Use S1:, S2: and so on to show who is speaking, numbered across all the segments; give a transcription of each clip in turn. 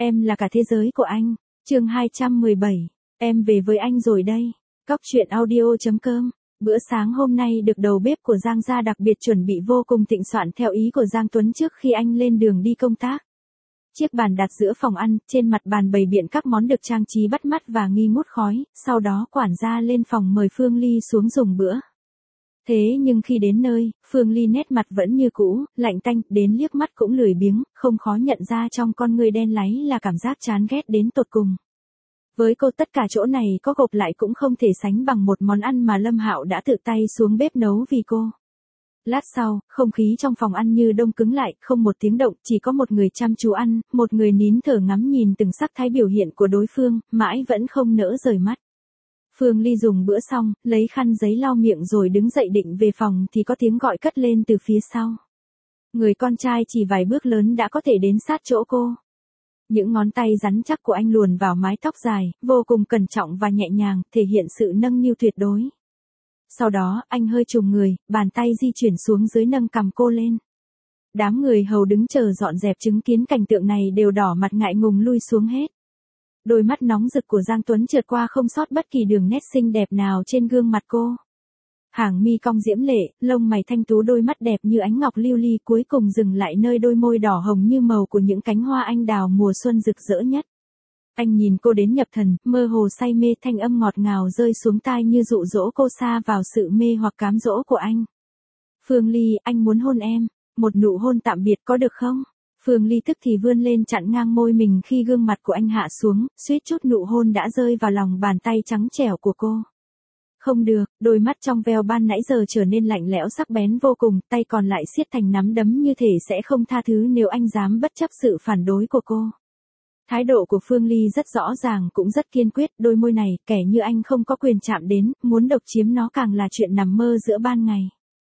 S1: Em là cả thế giới của anh. Chương 217. Em về với anh rồi đây. Cóc truyện audio.com. Bữa sáng hôm nay được đầu bếp của Giang gia đặc biệt chuẩn bị vô cùng thịnh soạn theo ý của Giang Tuấn trước khi anh lên đường đi công tác. Chiếc bàn đặt giữa phòng ăn, trên mặt bàn bày biện các món được trang trí bắt mắt và nghi ngút khói, sau đó quản gia lên phòng mời Phương Ly xuống dùng bữa. Thế nhưng khi đến nơi, Phương Ly nét mặt vẫn như cũ, lạnh tanh, đến liếc mắt cũng lười biếng, không khó nhận ra trong con người đen láy là cảm giác chán ghét đến tột cùng. Với cô tất cả chỗ này có gộp lại cũng không thể sánh bằng một món ăn mà Lâm Hạo đã tự tay xuống bếp nấu vì cô. Lát sau, không khí trong phòng ăn như đông cứng lại, không một tiếng động, chỉ có một người chăm chú ăn, một người nín thở ngắm nhìn từng sắc thái biểu hiện của đối phương, mãi vẫn không nỡ rời mắt. Phương Ly dùng bữa xong, lấy khăn giấy lau miệng rồi đứng dậy định về phòng thì có tiếng gọi cất lên từ phía sau. Người con trai chỉ vài bước lớn đã có thể đến sát chỗ cô. Những ngón tay rắn chắc của anh luồn vào mái tóc dài, vô cùng cẩn trọng và nhẹ nhàng, thể hiện sự nâng niu tuyệt đối. Sau đó, anh hơi trùng người, bàn tay di chuyển xuống dưới nâng cằm cô lên. Đám người hầu đứng chờ dọn dẹp chứng kiến cảnh tượng này đều đỏ mặt ngại ngùng lui xuống hết. Đôi mắt nóng rực của Giang Tuấn trượt qua không sót bất kỳ đường nét xinh đẹp nào trên gương mặt cô. Hàng mi cong diễm lệ, lông mày thanh tú, đôi mắt đẹp như ánh ngọc lưu ly cuối cùng dừng lại nơi đôi môi đỏ hồng như màu của những cánh hoa anh đào mùa xuân rực rỡ nhất. Anh nhìn cô đến nhập thần, mơ hồ say mê, thanh âm ngọt ngào rơi xuống tai như dụ dỗ cô sa vào sự mê hoặc cám dỗ của anh. Phương Ly, anh muốn hôn em, một nụ hôn tạm biệt có được không? Phương Ly tức thì vươn lên chặn ngang môi mình khi gương mặt của anh hạ xuống, suýt chút nụ hôn đã rơi vào lòng bàn tay trắng trẻo của cô. Không được, đôi mắt trong veo ban nãy giờ trở nên lạnh lẽo sắc bén vô cùng, tay còn lại siết thành nắm đấm như thể sẽ không tha thứ nếu anh dám bất chấp sự phản đối của cô. Thái độ của Phương Ly rất rõ ràng cũng rất kiên quyết, đôi môi này, kẻ như anh không có quyền chạm đến, muốn độc chiếm nó càng là chuyện nằm mơ giữa ban ngày.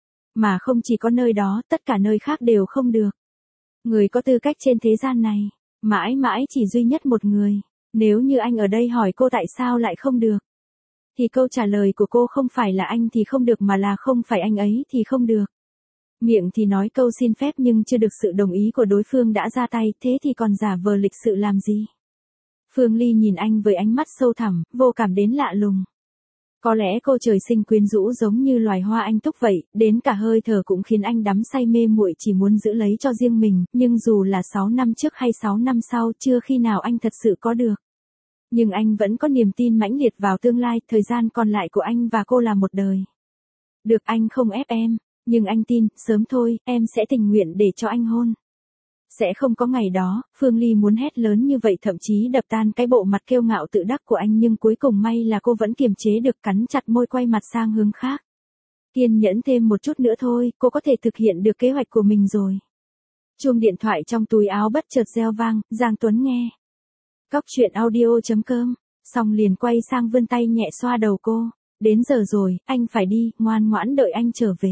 S1: Mà không chỉ có nơi đó, tất cả nơi khác đều không được. Người có tư cách trên thế gian này, mãi mãi chỉ duy nhất một người. Nếu như anh ở đây hỏi cô tại sao lại không được, thì câu trả lời của cô không phải là anh thì không được mà là không phải anh ấy thì không được. Miệng thì nói câu xin phép nhưng chưa được sự đồng ý của đối phương đã ra tay, thế thì còn giả vờ lịch sự làm gì? Phương Ly nhìn anh với ánh mắt sâu thẳm, vô cảm đến lạ lùng. Có lẽ cô trời sinh quyến rũ giống như loài hoa anh túc vậy, đến cả hơi thở cũng khiến anh đắm say mê muội chỉ muốn giữ lấy cho riêng mình, nhưng dù là 6 năm trước hay 6 năm sau chưa khi nào anh thật sự có được. Nhưng anh vẫn có niềm tin mãnh liệt vào tương lai, thời gian còn lại của anh và cô là một đời. Được, anh không ép em, nhưng anh tin, sớm thôi, em sẽ tình nguyện để cho anh hôn. Sẽ không có ngày đó, Phương Ly muốn hét lớn như vậy thậm chí đập tan cái bộ mặt kiêu ngạo tự đắc của anh nhưng cuối cùng may là cô vẫn kiềm chế được, cắn chặt môi quay mặt sang hướng khác. Kiên nhẫn thêm một chút nữa thôi, cô có thể thực hiện được kế hoạch của mình rồi. Chuông điện thoại trong túi áo bất chợt reo vang, Giang Tuấn nghe. Cóc truyện audio.com, xong liền quay sang vươn tay nhẹ xoa đầu cô. Đến giờ rồi, anh phải đi, ngoan ngoãn đợi anh trở về.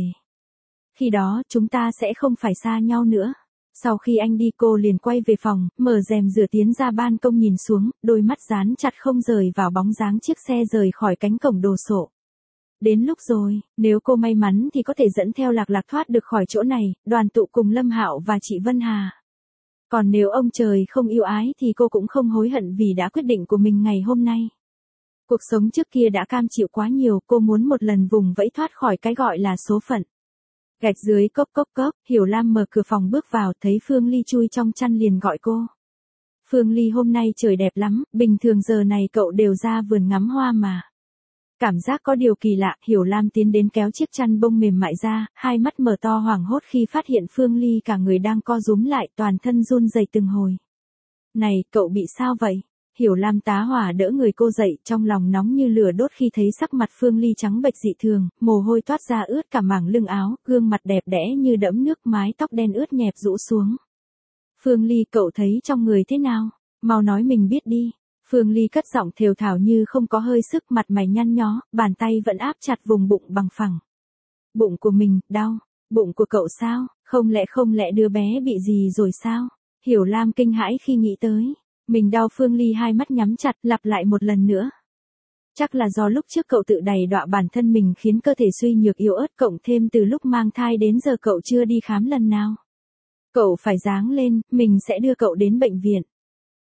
S1: Khi đó, chúng ta sẽ không phải xa nhau nữa. Sau khi anh đi cô liền quay về phòng, mở rèm rửa tiến ra ban công nhìn xuống, đôi mắt dán chặt không rời vào bóng dáng chiếc xe rời khỏi cánh cổng đồ sộ. Đến lúc rồi, nếu cô may mắn thì có thể dẫn theo Lạc Lạc thoát được khỏi chỗ này, đoàn tụ cùng Lâm Hạo và chị Vân Hà. Còn nếu ông trời không yêu ái thì cô cũng không hối hận vì đã quyết định của mình ngày hôm nay. Cuộc sống trước kia đã cam chịu quá nhiều, cô muốn một lần vùng vẫy thoát khỏi cái gọi là số phận. Gạch dưới cốc cốc cốc, Hiểu Lam mở cửa phòng bước vào, thấy Phương Ly chui trong chăn liền gọi cô. Phương Ly, hôm nay trời đẹp lắm, bình thường giờ này cậu đều ra vườn ngắm hoa mà. Cảm giác có điều kỳ lạ, Hiểu Lam tiến đến kéo chiếc chăn bông mềm mại ra, hai mắt mở to hoảng hốt khi phát hiện Phương Ly cả người đang co rúm lại, toàn thân run rẩy từng hồi. Này, cậu bị sao vậy? Hiểu Lam tá hỏa đỡ người cô dậy, trong lòng nóng như lửa đốt khi thấy sắc mặt Phương Ly trắng bệch dị thường, mồ hôi toát ra ướt cả mảng lưng áo, gương mặt đẹp đẽ như đẫm nước, mái tóc đen ướt nhẹp rũ xuống. Phương Ly, cậu thấy trong người thế nào? Mau nói mình biết đi. Phương Ly cất giọng thều thào như không có hơi sức, mặt mày nhăn nhó, bàn tay vẫn áp chặt vùng bụng bằng phẳng. Bụng của mình, đau. Bụng của cậu sao? Không lẽ đứa bé bị gì rồi sao? Hiểu Lam kinh hãi khi nghĩ tới. Mình đau. Phương Ly hai mắt nhắm chặt, lặp lại một lần nữa. Chắc là do lúc trước cậu tự đày đọa bản thân mình khiến cơ thể suy nhược yếu ớt, cộng thêm từ lúc mang thai đến giờ cậu chưa đi khám lần nào. Cậu phải ráng lên, mình sẽ đưa cậu đến bệnh viện.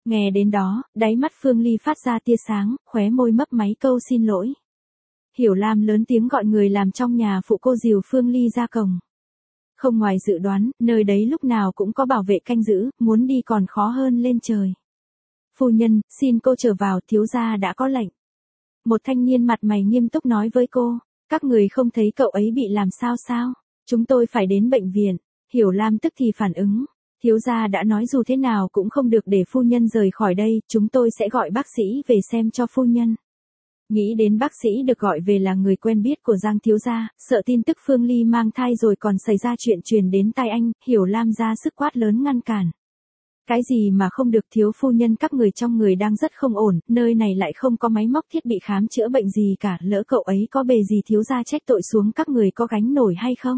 S1: Nghe đến đó, đáy mắt Phương Ly phát ra tia sáng, khóe môi mấp máy câu xin lỗi. Hiểu Lam lớn tiếng gọi người làm trong nhà phụ cô dìu Phương Ly ra cổng. Không ngoài dự đoán, nơi đấy lúc nào cũng có bảo vệ canh giữ, muốn đi còn khó hơn lên trời. Phu nhân, xin cô trở vào, thiếu gia đã có lệnh. Một thanh niên mặt mày nghiêm túc nói với cô, các người không thấy cậu ấy bị làm sao sao? Chúng tôi phải đến bệnh viện. Hiểu Lam tức thì phản ứng. Thiếu gia đã nói dù thế nào cũng không được để phu nhân rời khỏi đây, chúng tôi sẽ gọi bác sĩ về xem cho phu nhân. Nghĩ đến bác sĩ được gọi về là người quen biết của Giang thiếu gia, sợ tin tức Phương Ly mang thai rồi còn xảy ra chuyện truyền đến tai anh, Hiểu Lam ra sức quát lớn ngăn cản. Cái gì mà không được, thiếu phu nhân, các người trong người đang rất không ổn, nơi này lại không có máy móc thiết bị khám chữa bệnh gì cả, lỡ cậu ấy có bề gì thiếu gia trách tội xuống các người có gánh nổi hay không?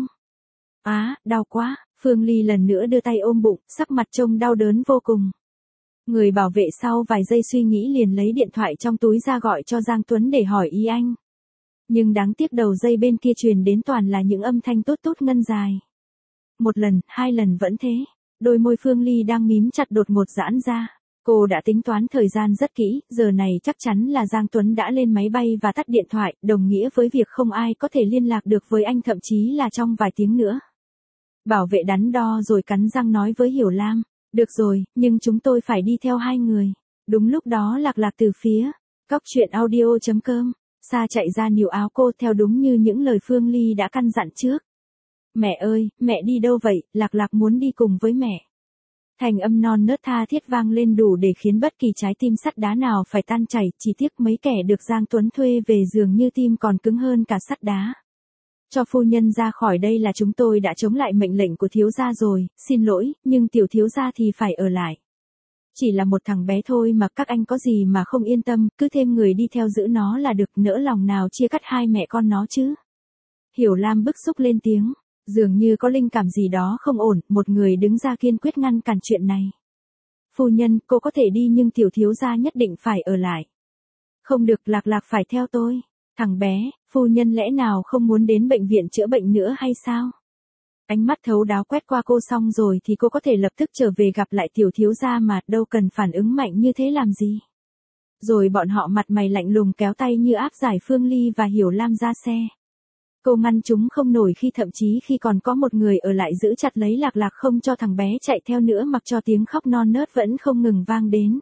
S1: Đau quá, Phương Ly lần nữa đưa tay ôm bụng, sắc mặt trông đau đớn vô cùng. Người bảo vệ sau vài giây suy nghĩ liền lấy điện thoại trong túi ra gọi cho Giang Tuấn để hỏi ý anh. Nhưng đáng tiếc đầu dây bên kia truyền đến toàn là những âm thanh tốt tốt ngân dài. Một lần, hai lần vẫn thế. Đôi môi Phương Ly đang mím chặt đột ngột giãn ra. Cô đã tính toán thời gian rất kỹ, giờ này chắc chắn là Giang Tuấn đã lên máy bay và tắt điện thoại, đồng nghĩa với việc không ai có thể liên lạc được với anh, thậm chí là trong vài tiếng nữa. Bảo vệ đắn đo rồi cắn răng nói với Hiểu Lam, được rồi, nhưng chúng tôi phải đi theo hai người. Đúng lúc đó Lạc Lạc từ phía cóc truyện audio.com xa chạy ra níu áo cô theo đúng như những lời Phương Ly đã căn dặn trước. Mẹ ơi, mẹ đi đâu vậy? Lạc Lạc muốn đi cùng với mẹ. Thành âm non nớt tha thiết vang lên đủ để khiến bất kỳ trái tim sắt đá nào phải tan chảy, chỉ tiếc mấy kẻ được Giang Tuấn thuê về dường như tim còn cứng hơn cả sắt đá. Cho phu nhân ra khỏi đây là chúng tôi đã chống lại mệnh lệnh của thiếu gia rồi, xin lỗi, nhưng tiểu thiếu gia thì phải ở lại. Chỉ là một thằng bé thôi mà các anh có gì mà không yên tâm, cứ thêm người đi theo giữ nó là được, nỡ lòng nào chia cắt hai mẹ con nó chứ. Hiểu Lam bức xúc lên tiếng, dường như có linh cảm gì đó không ổn, một người đứng ra kiên quyết ngăn cản chuyện này. Phu nhân, cô có thể đi nhưng tiểu thiếu gia nhất định phải ở lại. Không được, Lạc Lạc phải theo tôi. Thằng bé, phu nhân lẽ nào không muốn đến bệnh viện chữa bệnh nữa hay sao? Ánh mắt thấu đáo quét qua cô xong rồi thì cô có thể lập tức trở về gặp lại tiểu thiếu gia mà, đâu cần phản ứng mạnh như thế làm gì. Rồi bọn họ mặt mày lạnh lùng kéo tay như áp giải Phương Ly và Hiểu Lam ra xe. Cô ngăn chúng không nổi khi thậm chí khi còn có một người ở lại giữ chặt lấy Lạc Lạc không cho thằng bé chạy theo nữa, mặc cho tiếng khóc non nớt vẫn không ngừng vang đến.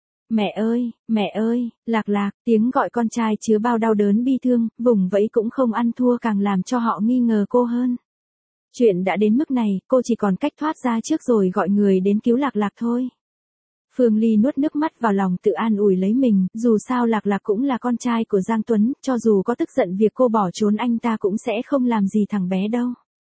S1: Mẹ ơi, Lạc Lạc, tiếng gọi con trai chứa bao đau đớn bi thương, vùng vẫy cũng không ăn thua càng làm cho họ nghi ngờ cô hơn. Chuyện đã đến mức này, cô chỉ còn cách thoát ra trước rồi gọi người đến cứu Lạc Lạc thôi. Phương Ly nuốt nước mắt vào lòng tự an ủi lấy mình, dù sao Lạc Lạc cũng là con trai của Giang Tuấn, cho dù có tức giận việc cô bỏ trốn anh ta cũng sẽ không làm gì thằng bé đâu.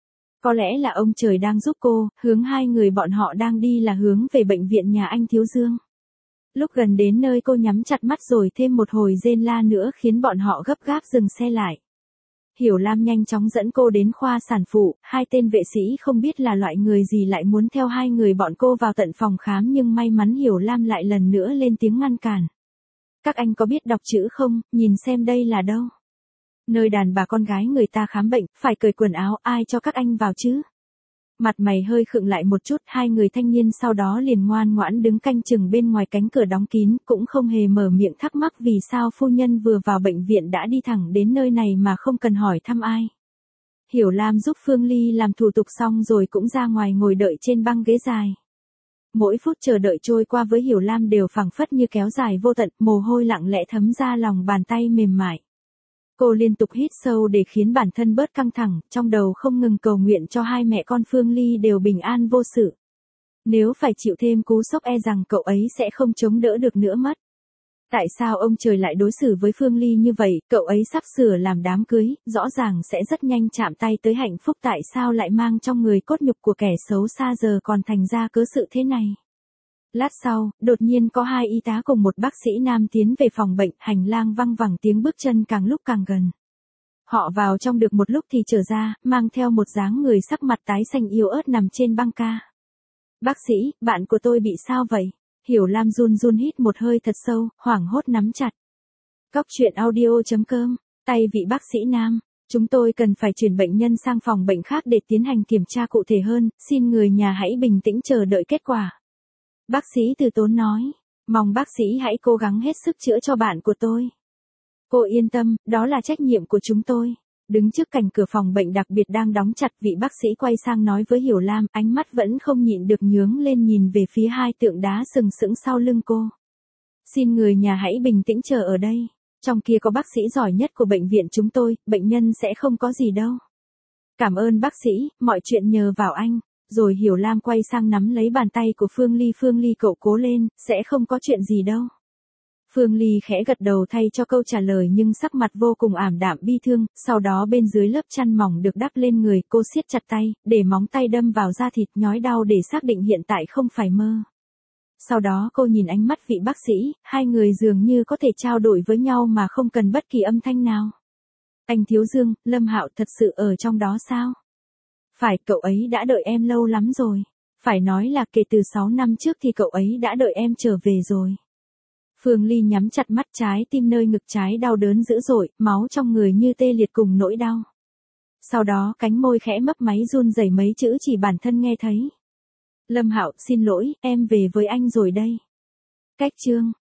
S1: Có lẽ là ông trời đang giúp cô, hướng hai người bọn họ đang đi là hướng về bệnh viện nhà anh Thiếu Dương. Lúc gần đến nơi cô nhắm chặt mắt rồi thêm một hồi rên la nữa khiến bọn họ gấp gáp dừng xe lại. Hiểu Lam nhanh chóng dẫn cô đến khoa sản phụ, hai tên vệ sĩ không biết là loại người gì lại muốn theo hai người bọn cô vào tận phòng khám, nhưng may mắn Hiểu Lam lại lần nữa lên tiếng ngăn cản. Các anh có biết đọc chữ không, nhìn xem đây là đâu. Nơi đàn bà con gái người ta khám bệnh, phải cởi quần áo, ai cho các anh vào chứ? Mặt mày hơi khựng lại một chút, hai người thanh niên sau đó liền ngoan ngoãn đứng canh chừng bên ngoài cánh cửa đóng kín, cũng không hề mở miệng thắc mắc vì sao phu nhân vừa vào bệnh viện đã đi thẳng đến nơi này mà không cần hỏi thăm ai. Hiểu Lam giúp Phương Ly làm thủ tục xong rồi cũng ra ngoài ngồi đợi trên băng ghế dài. Mỗi phút chờ đợi trôi qua với Hiểu Lam đều phảng phất như kéo dài vô tận, mồ hôi lặng lẽ thấm ra lòng bàn tay mềm mại. Cô liên tục hít sâu để khiến bản thân bớt căng thẳng, trong đầu không ngừng cầu nguyện cho hai mẹ con Phương Ly đều bình an vô sự. Nếu phải chịu thêm cú sốc e rằng cậu ấy sẽ không chống đỡ được nữa mất. Tại sao ông trời lại đối xử với Phương Ly như vậy, cậu ấy sắp sửa làm đám cưới, rõ ràng sẽ rất nhanh chạm tay tới hạnh phúc, tại sao lại mang trong người cốt nhục của kẻ xấu xa giờ còn thành ra cớ sự thế này. Lát sau, đột nhiên có hai y tá cùng một bác sĩ nam tiến về phòng bệnh, hành lang văng vẳng tiếng bước chân càng lúc càng gần. Họ vào trong được một lúc thì trở ra, mang theo một dáng người sắc mặt tái xanh yếu ớt nằm trên băng ca. Bác sĩ, bạn của tôi bị sao vậy? Hiểu Lam run run hít một hơi thật sâu, hoảng hốt nắm chặt. Cóc truyện audio.com, tay vị bác sĩ nam. Chúng tôi cần phải chuyển bệnh nhân sang phòng bệnh khác để tiến hành kiểm tra cụ thể hơn, xin người nhà hãy bình tĩnh chờ đợi kết quả. Bác sĩ từ tốn nói, Mong bác sĩ hãy cố gắng hết sức chữa cho bạn của tôi. Cô yên tâm, đó là trách nhiệm của chúng tôi. Đứng trước cạnh cửa phòng bệnh đặc biệt đang đóng chặt, vị bác sĩ quay sang nói với Hiểu Lam, ánh mắt vẫn không nhịn được nhướng lên nhìn về phía hai tượng đá sừng sững sau lưng cô. Xin người nhà hãy bình tĩnh chờ ở đây. Trong kia có bác sĩ giỏi nhất của bệnh viện chúng tôi, bệnh nhân sẽ không có gì đâu. Cảm ơn bác sĩ, mọi chuyện nhờ vào anh. Rồi Hiểu Lam quay sang nắm lấy bàn tay của Phương Ly. Phương Ly cậu cố lên, sẽ không có chuyện gì đâu. Phương Ly khẽ gật đầu thay cho câu trả lời nhưng sắc mặt vô cùng ảm đạm bi thương, sau đó bên dưới lớp chăn mỏng được đắp lên người, cô siết chặt tay, để móng tay đâm vào da thịt nhói đau để xác định hiện tại không phải mơ. Sau đó cô nhìn ánh mắt vị bác sĩ, hai người dường như có thể trao đổi với nhau mà không cần bất kỳ âm thanh nào. Anh Thiếu Dương, Lâm Hạo thật sự ở trong đó sao? Phải, cậu ấy đã đợi em lâu lắm rồi. Phải nói là kể từ 6 năm trước thì cậu ấy đã đợi em trở về rồi. Phương Ly nhắm chặt mắt, trái tim nơi ngực trái đau đớn dữ dội, máu trong người như tê liệt cùng nỗi đau. Sau đó cánh môi khẽ mấp máy run rẩy mấy chữ chỉ bản thân nghe thấy. Lâm Hạo, xin lỗi, em về với anh rồi đây. Cách chương